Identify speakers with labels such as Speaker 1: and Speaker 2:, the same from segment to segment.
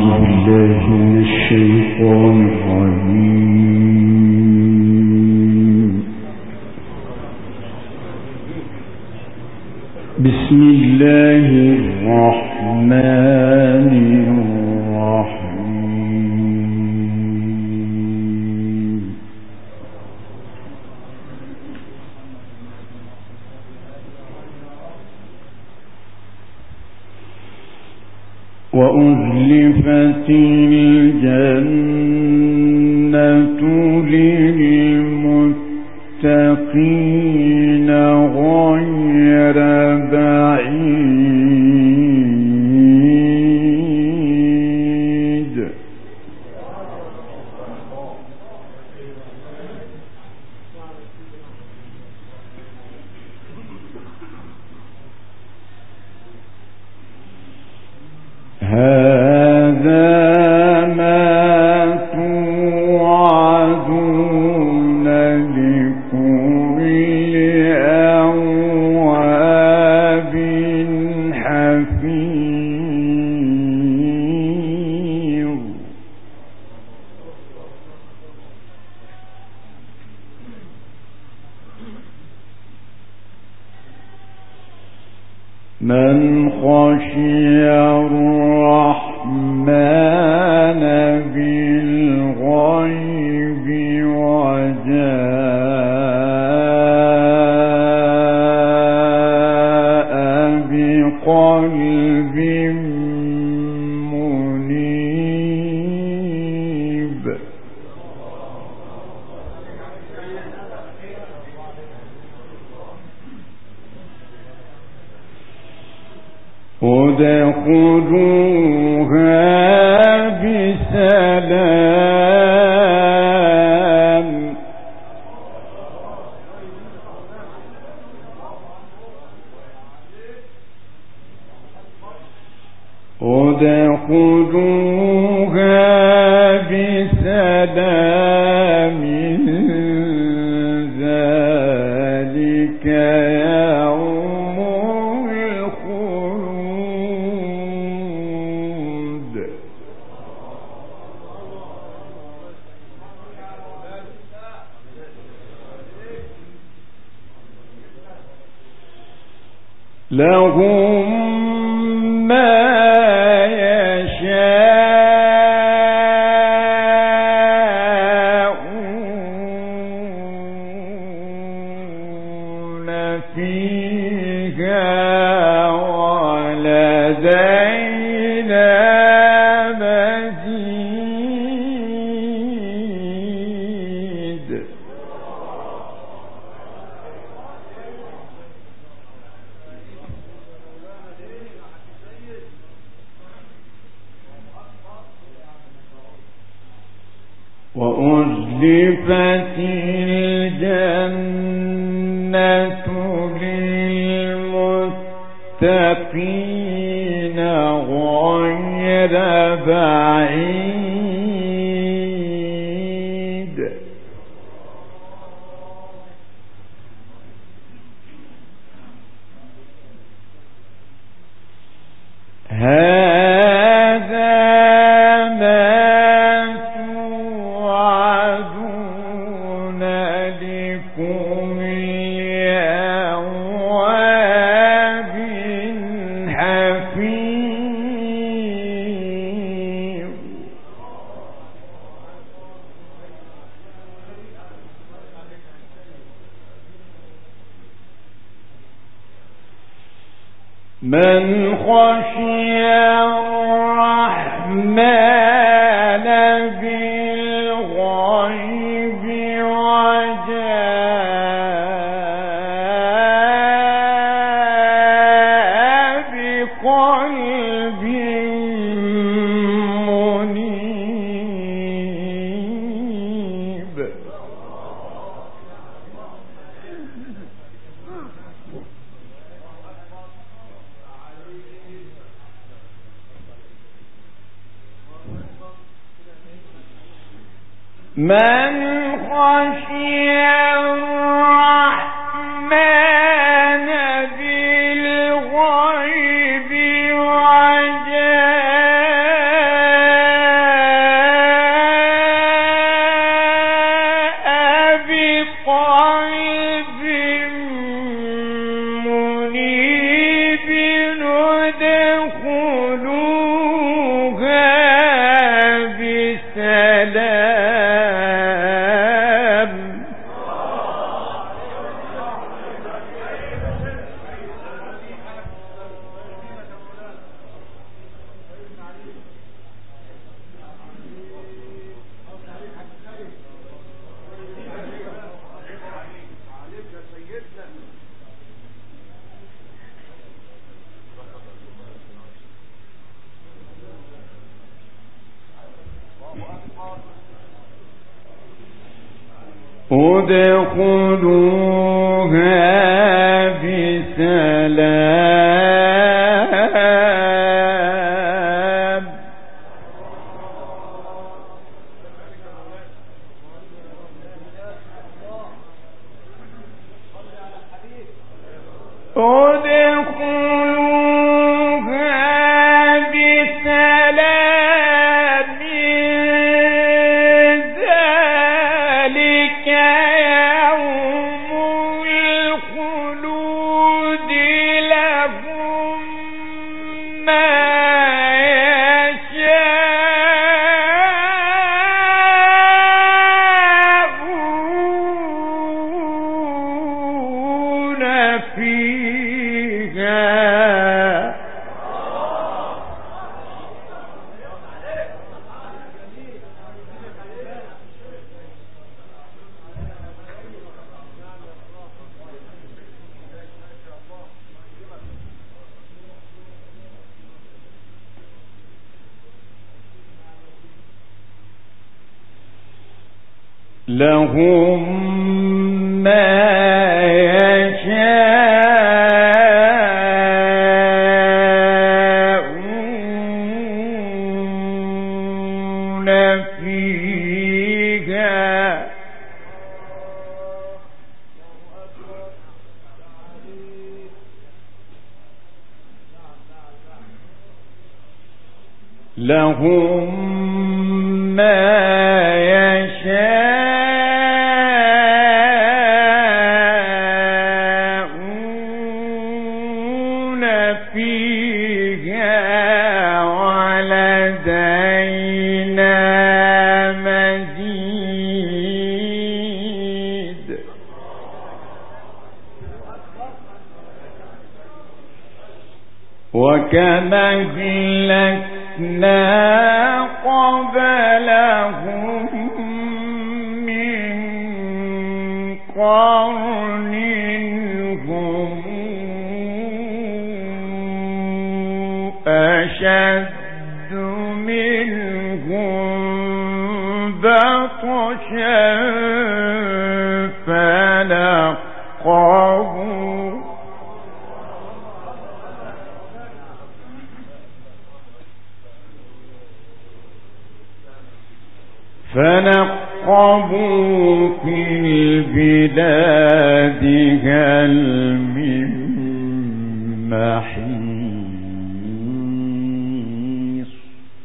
Speaker 1: بالله من الشيطان الرجيم. بسم الله الرحمن الرحيم. وأزلفت الجنة للمتقين غير بعيد. هذا ما توعدون لكل أواب حفيظ. من خشي الرحمن بالغيب وجاء بقلب منيب. ادخلوها بسلام. ادخلوها بسلام. ذلك يوم الخلود. لهم ما يشاءون فيها ولدينا مزيد. وأزلفت الجنة للمتقين غير بعيد. هذا ما توعدون لكل أواب حفيظ. من خشي الرحمن بالغيب وجاء بقلب منيب. من خشي الرحمن بالغيب وجاء ادخلوها بسلام لهم ما يشاءون فيها لهم ما يشاءون فيها ولدينا مزيد وكما أهلكنا قبلهم من قرن هم أشد منهم بطشا فنقبوا في البلاد هل من محيص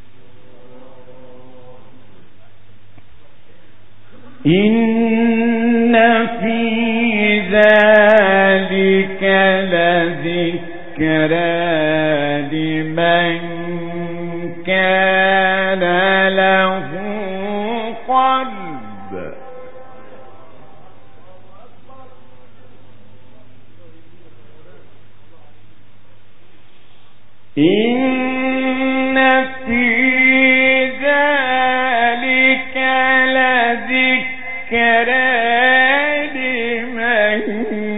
Speaker 1: إن في ذلك لذكرى لمن كان له قلب إن في ذلك لذكرى لمن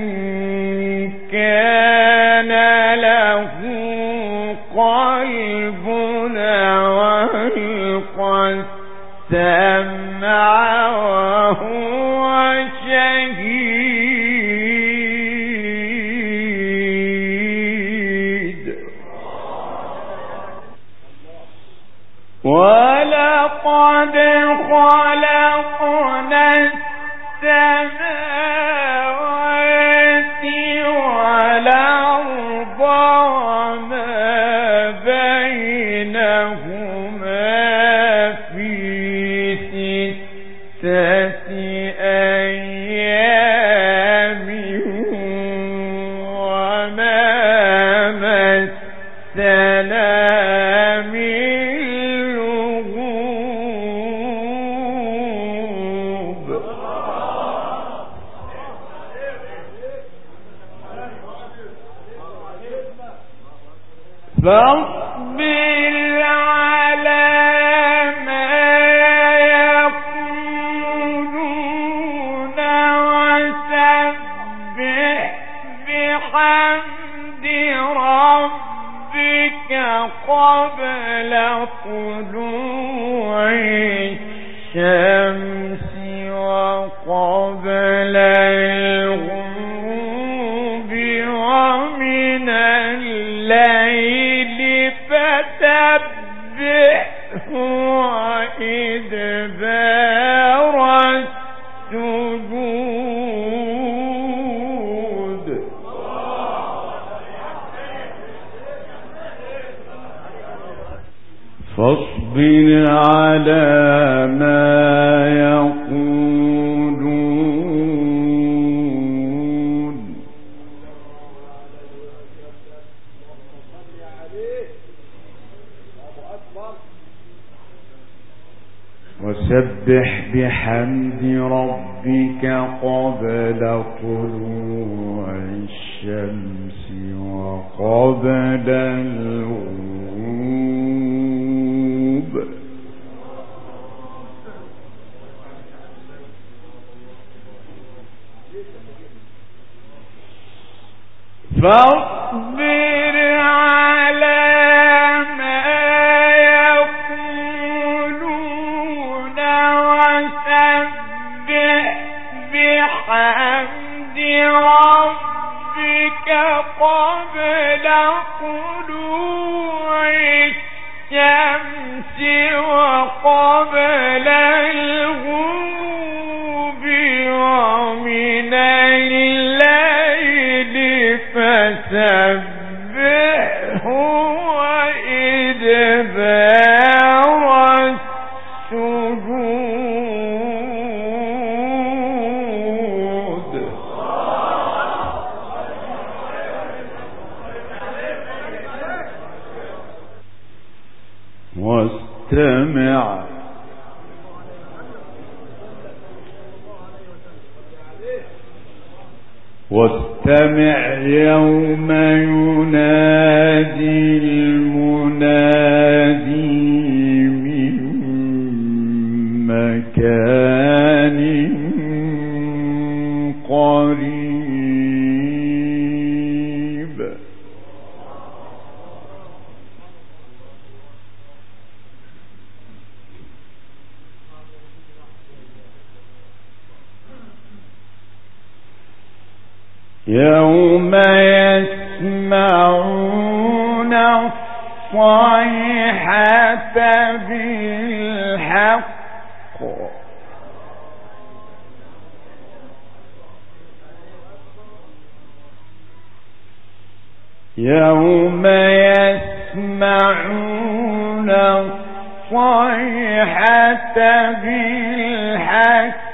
Speaker 1: كان له قلب وألقى السمع وهو شهيد ولقد خلقنا السماوات والأرض وما بينهما في 6 أيام وما مسنا من لغوب فاصبر على ما يقولون وسبح بحمد ربك قبل طلوع الشمس وقبل وإدبار السجود فاصبر على ما يقولون وسبح بحمد ربك قبل طلوع الشمس وقبل الغروب فاصبر على ما يقولون وسبح بحمد ربك قبل طلوع الشمس وقبل الغروب ومن الليل فسبحه وإدبار السجود واستمع يوم ينادي المنادي من مكان قريب يوم يسمعون الصيحة بالحق يوم يسمعون الصيحة بالحق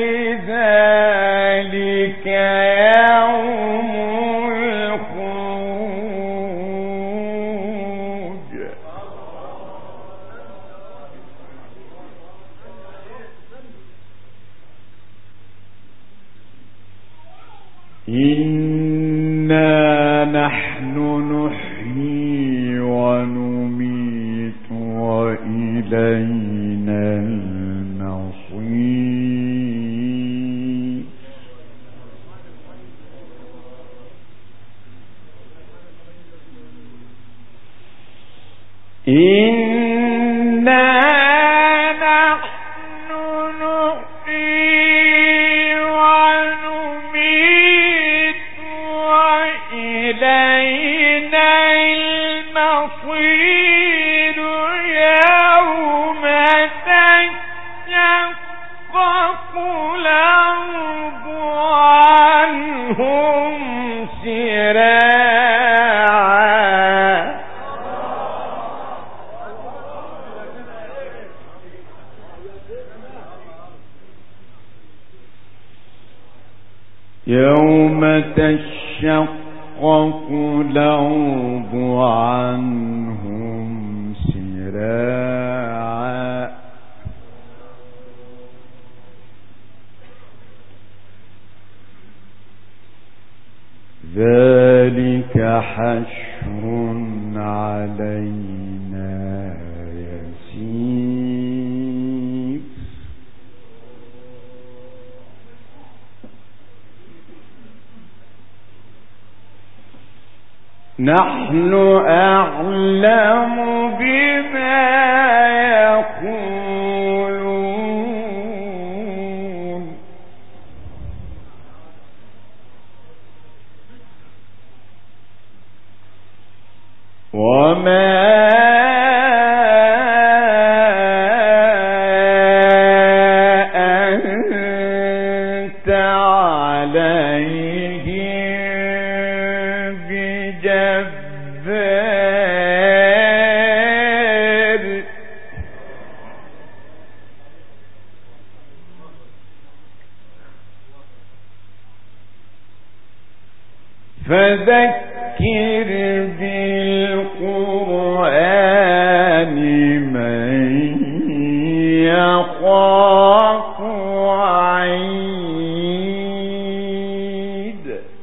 Speaker 1: ذلك يوم الخروج إنا نحن نحيي ونميت وإلينا المصير إنا نحن نحيي ونميت وإلينا المصير يوم تشقق الأرض عنهم سراعا يوم تشقق الأرض عنهم سراعا ذلك حشر علينا يسير نحن أعلم بما يقولون وما فذكر بالقرآن من يخاف وعيد.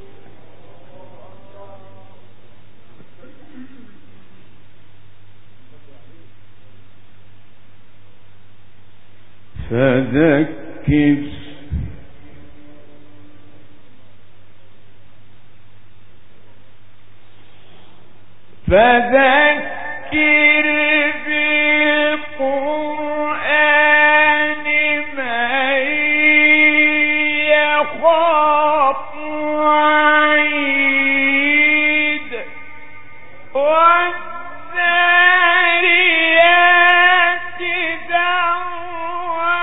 Speaker 1: فذكر بالقرآن من يخاف وعيد. والذاريات ذروا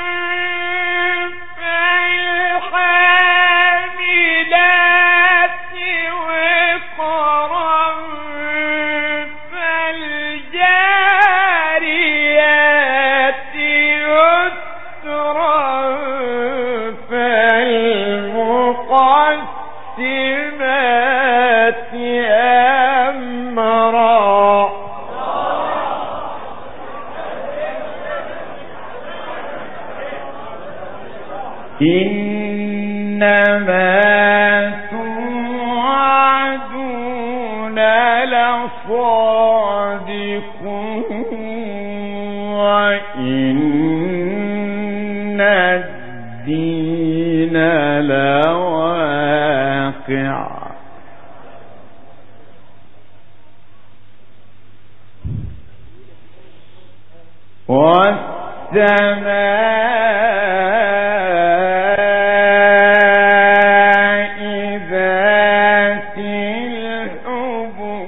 Speaker 1: فالحاملات وقرا فالجاريات يسرا فالمقسمات أمرا. إنما توعدون لصادق وإن الدين لواقع. والسماء ذات الحبك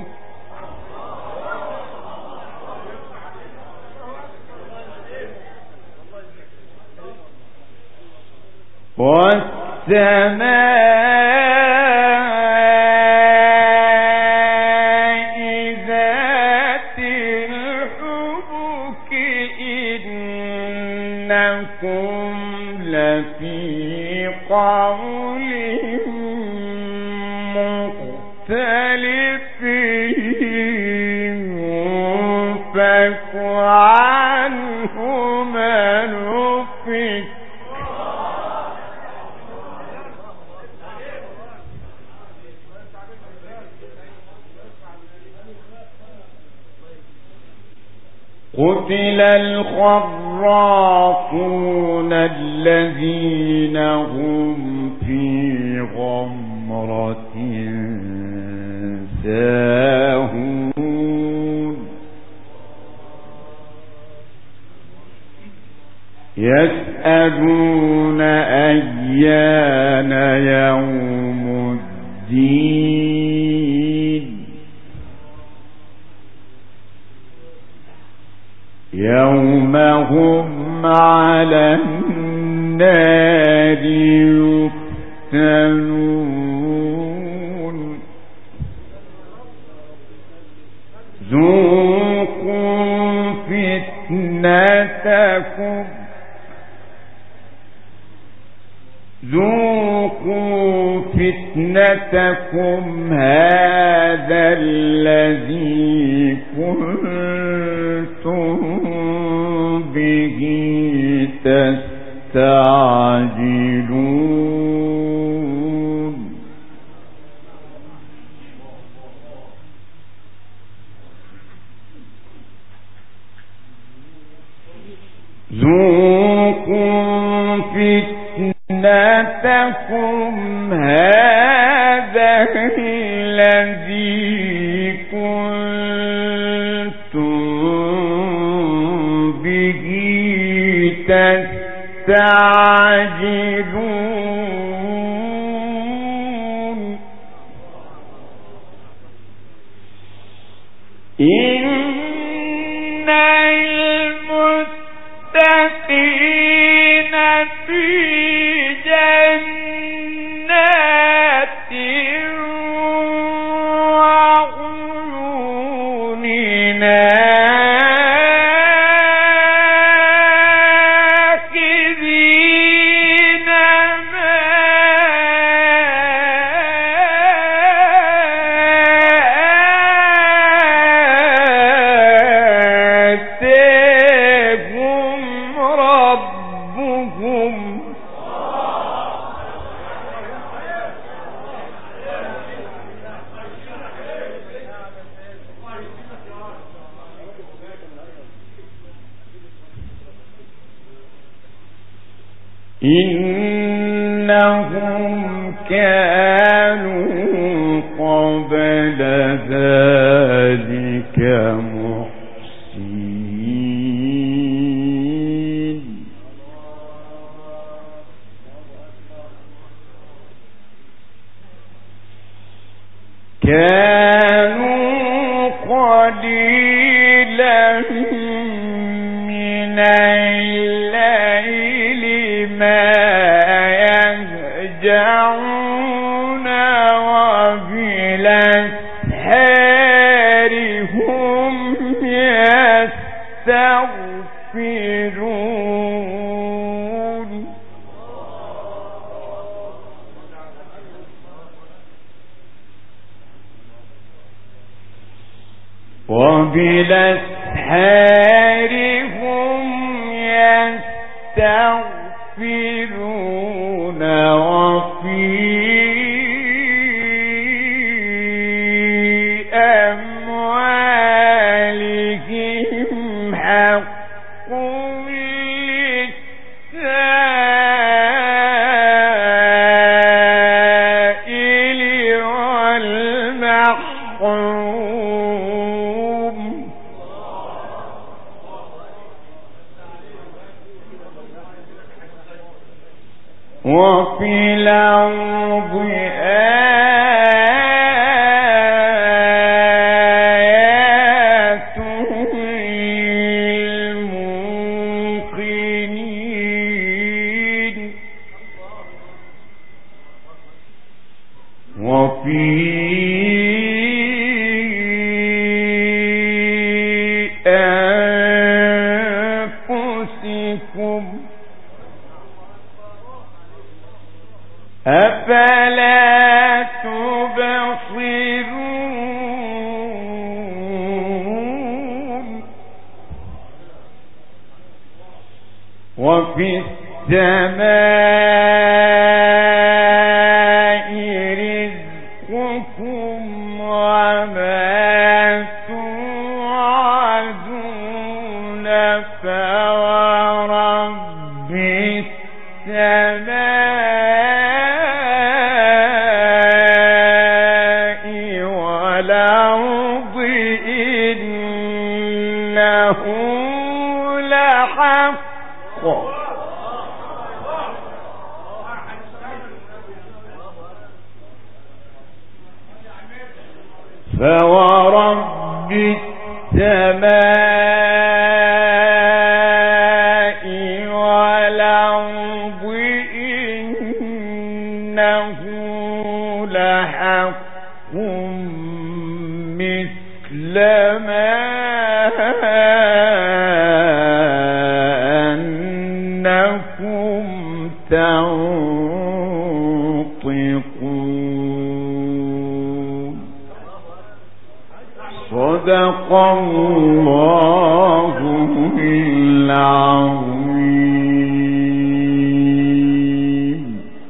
Speaker 1: إنكم لفي قول مختلف يؤفك عنه من أفك. قتل الخراصون الذين هم في غمرة ساهون يسألون أيان يوم الدين يوم هم على النار يفتنون. ذوقوا فتنتكم هذا الذي كنتم به تستعجلون. ذوقوا فتنتكم هذا الذي كنتم به تستعجلون. إن المتقين في جنات وعيون آخذين ما إنهم كانوا قبل ذلك محسنين كانوا قليلا من الليل ما يهجعون وبالأسحار هم يستغفرون وبالأسحار هم يستغفرون وفي أموالهم حق للسائل والمحروم وفي الأرض آيات للموقنين وفي أنفسكم أفلا تبصرون وفي السماء رزقكم وما توعدون فورب السماء والأرض إنه لحق فورب السماء والأرض إنه لحق مثل ما أنكم تنطقون صدق الله العظيم.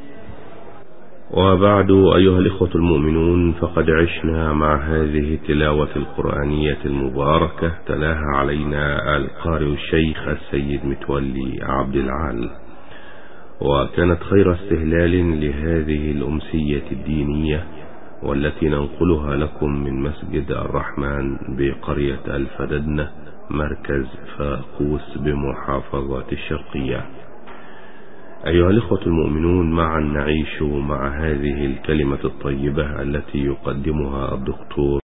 Speaker 2: وبعد أيها الإخوة المؤمنون، فقد عشنا مع هذه التلاوة القرآنية المباركة تلاها علينا القارئ الشيخ السيد متولي عبد العال، وكانت خير استهلال لهذه الأمسية الدينية والتي ننقلها لكم من مسجد الرحمن بقرية الفددنة مركز فاقوس بمحافظة الشرقية. أيها الإخوة المؤمنون، معا نعيش مع هذه الكلمة الطيبة التي يقدمها الدكتور